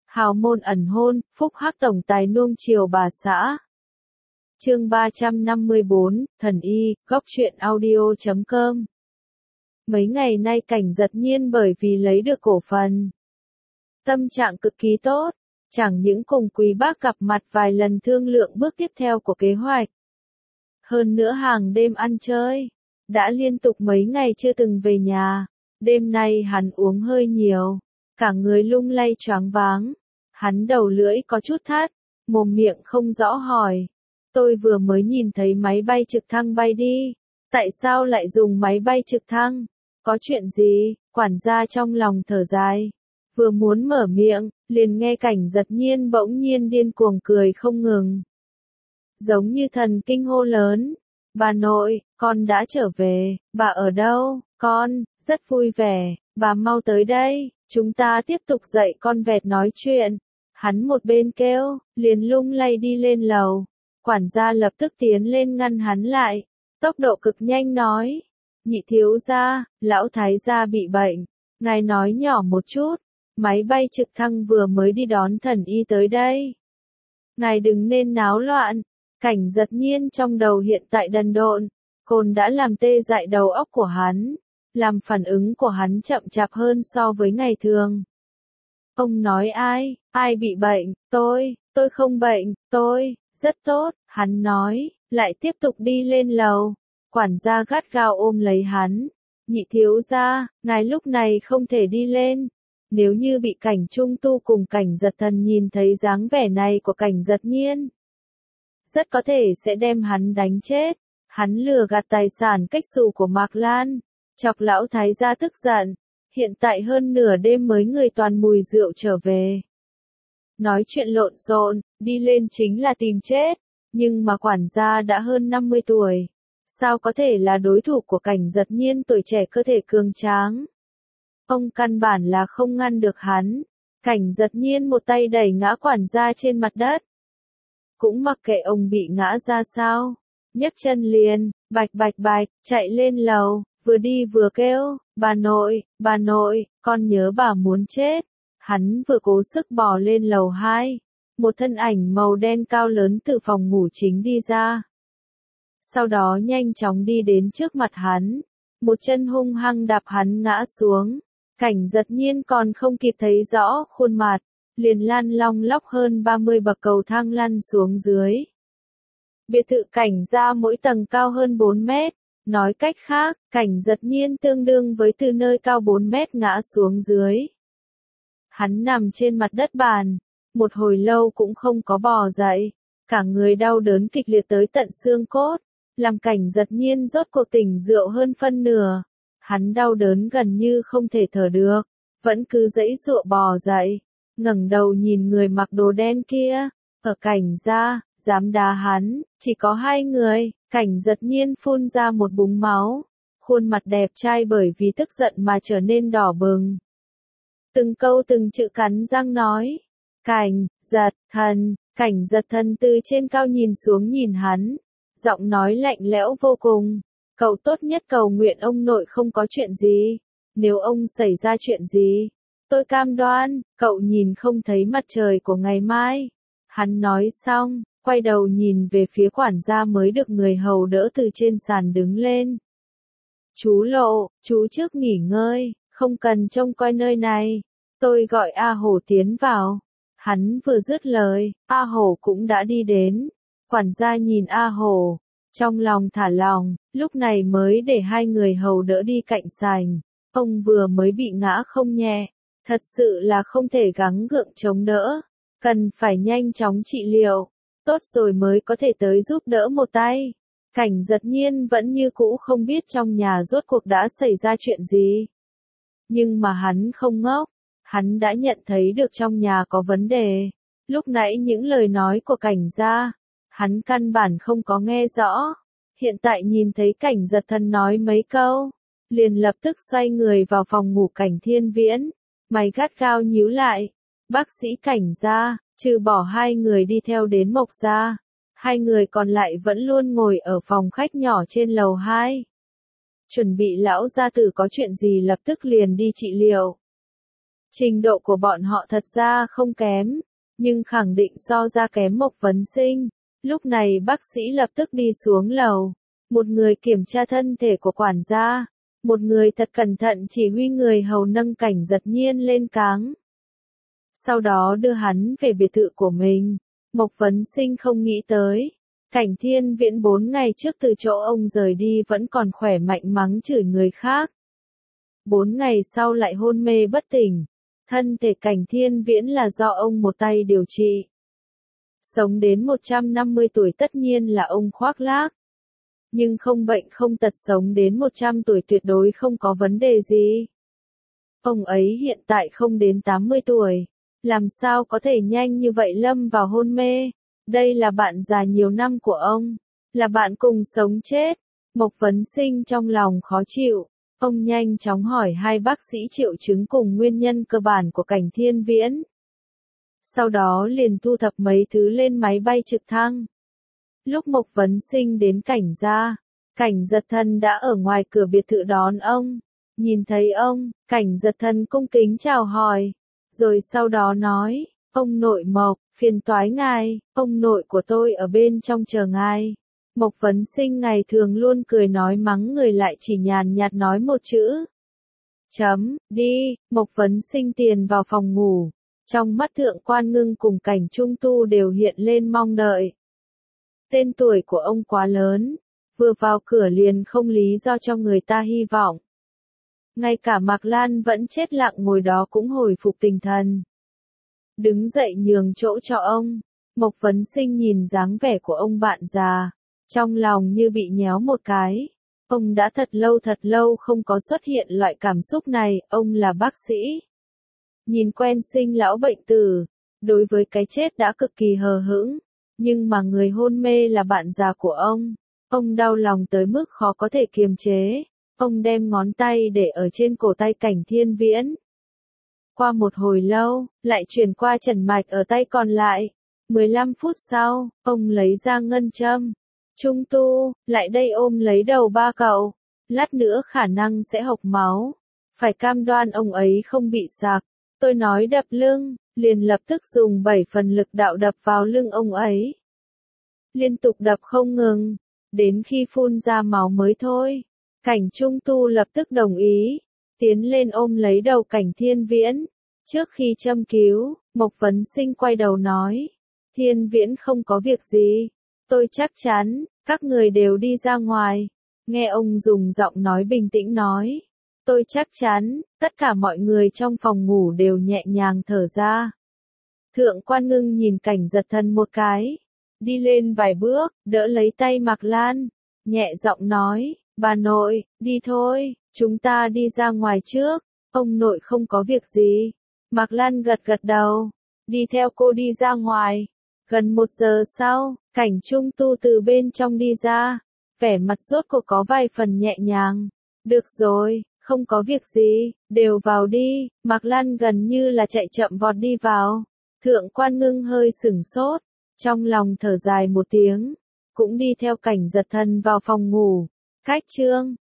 Hào môn ẩn hôn, phúc hắc tổng tài nuông chiều bà xã. Chương 354, Thần Y, góc truyện audio.com. Mấy ngày nay Cảnh Giật Nhiên bởi vì lấy được cổ phần, tâm trạng cực kỳ tốt, chẳng những cùng Quý Bác gặp mặt vài lần thương lượng bước tiếp theo của kế hoạch. Hơn nữa hàng đêm ăn chơi, đã liên tục mấy ngày chưa từng về nhà, đêm nay hắn uống hơi nhiều, cả người lung lay choáng váng, hắn đầu lưỡi có chút thắt, mồm miệng không rõ hỏi. Tôi vừa mới nhìn thấy máy bay trực thăng bay đi, tại sao lại dùng máy bay trực thăng? Có chuyện gì? Quản gia trong lòng thở dài. Vừa muốn mở miệng, liền nghe Cảnh Giật Nhiên bỗng nhiên điên cuồng cười không ngừng. Giống như thần kinh hô lớn. Bà nội, con đã trở về, bà ở đâu? Con, rất vui vẻ, bà mau tới đây, chúng ta tiếp tục dạy con vẹt nói chuyện. Hắn một bên kêu, liền lung lay đi lên lầu. Quản gia lập tức tiến lên ngăn hắn lại, tốc độ cực nhanh nói. Nhị thiếu gia, lão thái gia bị bệnh, ngài nói nhỏ một chút, máy bay trực thăng vừa mới đi đón thần y tới đây. Ngài đừng nên náo loạn. Cảnh Giật Nhiên trong đầu hiện tại đần độn, cồn đã làm tê dại đầu óc của hắn, làm phản ứng của hắn chậm chạp hơn so với ngày thường. Ông nói ai bị bệnh, tôi không bệnh, tôi, rất tốt, hắn nói, lại tiếp tục đi lên lầu. Quản gia gắt gao ôm lấy hắn, nhị thiếu gia, ngài lúc này không thể đi lên. Nếu như bị Cảnh Trung Tu cùng Cảnh Giật Thần nhìn thấy dáng vẻ này của Cảnh Giật Nhiên, rất có thể sẽ đem hắn đánh chết. Hắn lừa gạt tài sản cách xù của Mạc Lan, chọc lão thái gia tức giận. Hiện tại hơn nửa đêm mới người toàn mùi rượu trở về. Nói chuyện lộn xộn, đi lên chính là tìm chết. Nhưng mà quản gia đã hơn 50 tuổi. Sao có thể là đối thủ của Cảnh Giật Nhiên tuổi trẻ cơ thể cường tráng? Ông căn bản là không ngăn được hắn. Cảnh Giật Nhiên một tay đẩy ngã quản gia trên mặt đất. Cũng mặc kệ ông bị ngã ra sao. Nhấc chân liền, bạch, chạy lên lầu, vừa đi vừa kêu, bà nội, con nhớ bà muốn chết. Hắn vừa cố sức bò lên lầu 2. Một thân ảnh màu đen cao lớn từ phòng ngủ chính đi ra. Sau đó nhanh chóng đi đến trước mặt hắn. Một chân hung hăng đạp hắn ngã xuống. Cảnh Giật Nhiên còn không kịp thấy rõ khuôn mặt, liền lăn long lóc hơn 30 bậc cầu thang lăn xuống dưới. Biệt thự Cảnh gia mỗi tầng cao hơn 4 mét. Nói cách khác, Cảnh Giật Nhiên tương đương với từ nơi cao 4 mét ngã xuống dưới. Hắn nằm trên mặt đất bàn, một hồi lâu cũng không có bò dậy, cả người đau đớn kịch liệt tới tận xương cốt, làm Cảnh Giật Nhiên rốt cuộc tỉnh rượu hơn phân nửa. Hắn đau đớn gần như không thể thở được, vẫn cứ giãy giụa bò dậy, ngẩng đầu nhìn người mặc đồ đen kia, ở Cảnh gia, dám đá hắn, chỉ có 2 người. Cảnh Giật Nhiên phun ra một búng máu, khuôn mặt đẹp trai bởi vì tức giận mà trở nên đỏ bừng. Từng câu từng chữ cắn răng nói, Cảnh Giật Thần. Cảnh Giật Thần từ trên cao nhìn xuống nhìn hắn, giọng nói lạnh lẽo vô cùng, cậu tốt nhất cầu nguyện ông nội không có chuyện gì, nếu ông xảy ra chuyện gì, tôi cam đoan, cậu nhìn không thấy mặt trời của ngày mai. Hắn nói xong, quay đầu nhìn về phía quản gia mới được người hầu đỡ từ trên sàn đứng lên. Chú Lộ, chú trước nghỉ ngơi, không cần trông coi nơi này, tôi gọi A Hổ tiến vào. Hắn vừa dứt lời, A Hổ cũng đã đi đến. Quản gia nhìn A Hổ, trong lòng thả lòng, lúc này mới để 2 người hầu đỡ đi cạnh sảnh. Ông vừa mới bị ngã không nhẹ, thật sự là không thể gắng gượng chống đỡ, cần phải nhanh chóng trị liệu, tốt rồi mới có thể tới giúp đỡ một tay. Cảnh Giật Nhiên vẫn như cũ không biết trong nhà rốt cuộc đã xảy ra chuyện gì. Nhưng mà hắn không ngốc, hắn đã nhận thấy được trong nhà có vấn đề. Lúc nãy những lời nói của Cảnh gia, hắn căn bản không có nghe rõ. Hiện tại nhìn thấy Cảnh Giật Thần nói mấy câu, liền lập tức xoay người vào phòng ngủ Cảnh Thiên Viễn, mày gắt gao nhíu lại. Bác sĩ Cảnh gia, trừ bỏ 2 người đi theo đến Mộc gia, 2 người còn lại vẫn luôn ngồi ở phòng khách nhỏ trên lầu 2. Chuẩn bị lão gia tử có chuyện gì lập tức liền đi trị liệu. Trình độ của bọn họ thật ra không kém, nhưng khẳng định so ra kém Mộc Vấn Sinh. Lúc này bác sĩ lập tức đi xuống lầu. Một người kiểm tra thân thể của quản gia. Một người thật cẩn thận chỉ huy người hầu nâng Cảnh Giật Nhiên lên cáng. Sau đó đưa hắn về biệt thự của mình. Mộc Vấn Sinh không nghĩ tới. Cảnh Thiên Viễn 4 ngày trước từ chỗ ông rời đi vẫn còn khỏe mạnh mắng chửi người khác. 4 ngày sau lại hôn mê bất tỉnh. Thân thể Cảnh Thiên Viễn là do ông một tay điều trị. Sống đến 150 tuổi tất nhiên là ông khoác lác. Nhưng không bệnh không tật sống đến 100 tuổi tuyệt đối không có vấn đề gì. Ông ấy hiện tại không đến 80 tuổi. Làm sao có thể nhanh như vậy lâm vào hôn mê? Đây là bạn già nhiều năm của ông. Là bạn cùng sống chết. Mộc Vấn Sinh trong lòng khó chịu. Ông nhanh chóng hỏi hai bác sĩ triệu chứng cùng nguyên nhân cơ bản của Cảnh Thiên Viễn. Sau đó liền thu thập mấy thứ lên máy bay trực thăng. Lúc Mộc Vấn Sinh đến Cảnh gia, Cảnh Giật Thần đã ở ngoài cửa biệt thự đón ông. Nhìn thấy ông, Cảnh Giật Thần cung kính chào hỏi. Rồi sau đó nói, ông nội Mộc, phiền toái ngài, ông nội của tôi ở bên trong chờ ngài. Mộc Vấn Sinh ngày thường luôn cười nói mắng người lại chỉ nhàn nhạt nói một chữ. Đi, Mộc Vấn Sinh tiền vào phòng ngủ. Trong mắt Thượng Quan Ngưng cùng Cảnh Trung Tu đều hiện lên mong đợi. Tên tuổi của ông quá lớn, vừa vào cửa liền không lý do cho người ta hy vọng. Ngay cả Mạc Lan vẫn chết lặng ngồi đó cũng hồi phục tinh thần. Đứng dậy nhường chỗ cho ông. Mộc Vấn Sinh nhìn dáng vẻ của ông bạn già, trong lòng như bị nhéo một cái. Ông đã thật lâu không có xuất hiện loại cảm xúc này, ông là bác sĩ. Nhìn quen sinh lão bệnh tử, đối với cái chết đã cực kỳ hờ hững, nhưng mà người hôn mê là bạn già của ông đau lòng tới mức khó có thể kiềm chế. Ông đem ngón tay để ở trên cổ tay Cảnh Thiên Viễn. Qua một hồi lâu, lại chuyển qua trần mạch ở tay còn lại. 15 phút sau, ông lấy ra ngân châm. Trung Tu, lại đây ôm lấy đầu ba cậu. Lát nữa khả năng sẽ hộc máu. Phải cam đoan ông ấy không bị sặc. Tôi nói đập lưng, liền lập tức dùng 7 phần lực đạo đập vào lưng ông ấy. Liên tục đập không ngừng, đến khi phun ra máu mới thôi. Cảnh Trung Tu lập tức đồng ý, tiến lên ôm lấy đầu Cảnh Thiên Viễn. Trước khi châm cứu, Mộc Vấn Sinh quay đầu nói, Thiên Viễn không có việc gì, tôi chắc chắn, các người đều đi ra ngoài. Nghe ông dùng giọng nói bình tĩnh nói, tôi chắc chắn, tất cả mọi người trong phòng ngủ đều nhẹ nhàng thở ra. Thượng Quan Ngưng nhìn Cảnh Giật Thần một cái, đi lên vài bước, đỡ lấy tay Mạc Lan, nhẹ giọng nói, bà nội, đi thôi, chúng ta đi ra ngoài trước, ông nội không có việc gì. Mạc Lan gật gật đầu, đi theo cô đi ra ngoài. Gần 1 giờ sau, Cảnh Trung Tu từ bên trong đi ra, vẻ mặt rốt cuộc có vài phần nhẹ nhàng. Được rồi, không có việc gì, đều vào đi. Mạc Lan gần như là chạy chậm vọt đi vào. Thượng Quan Ngưng hơi sửng sốt, trong lòng thở dài một tiếng, cũng đi theo Cảnh Giật Thần vào phòng ngủ. Khách trương.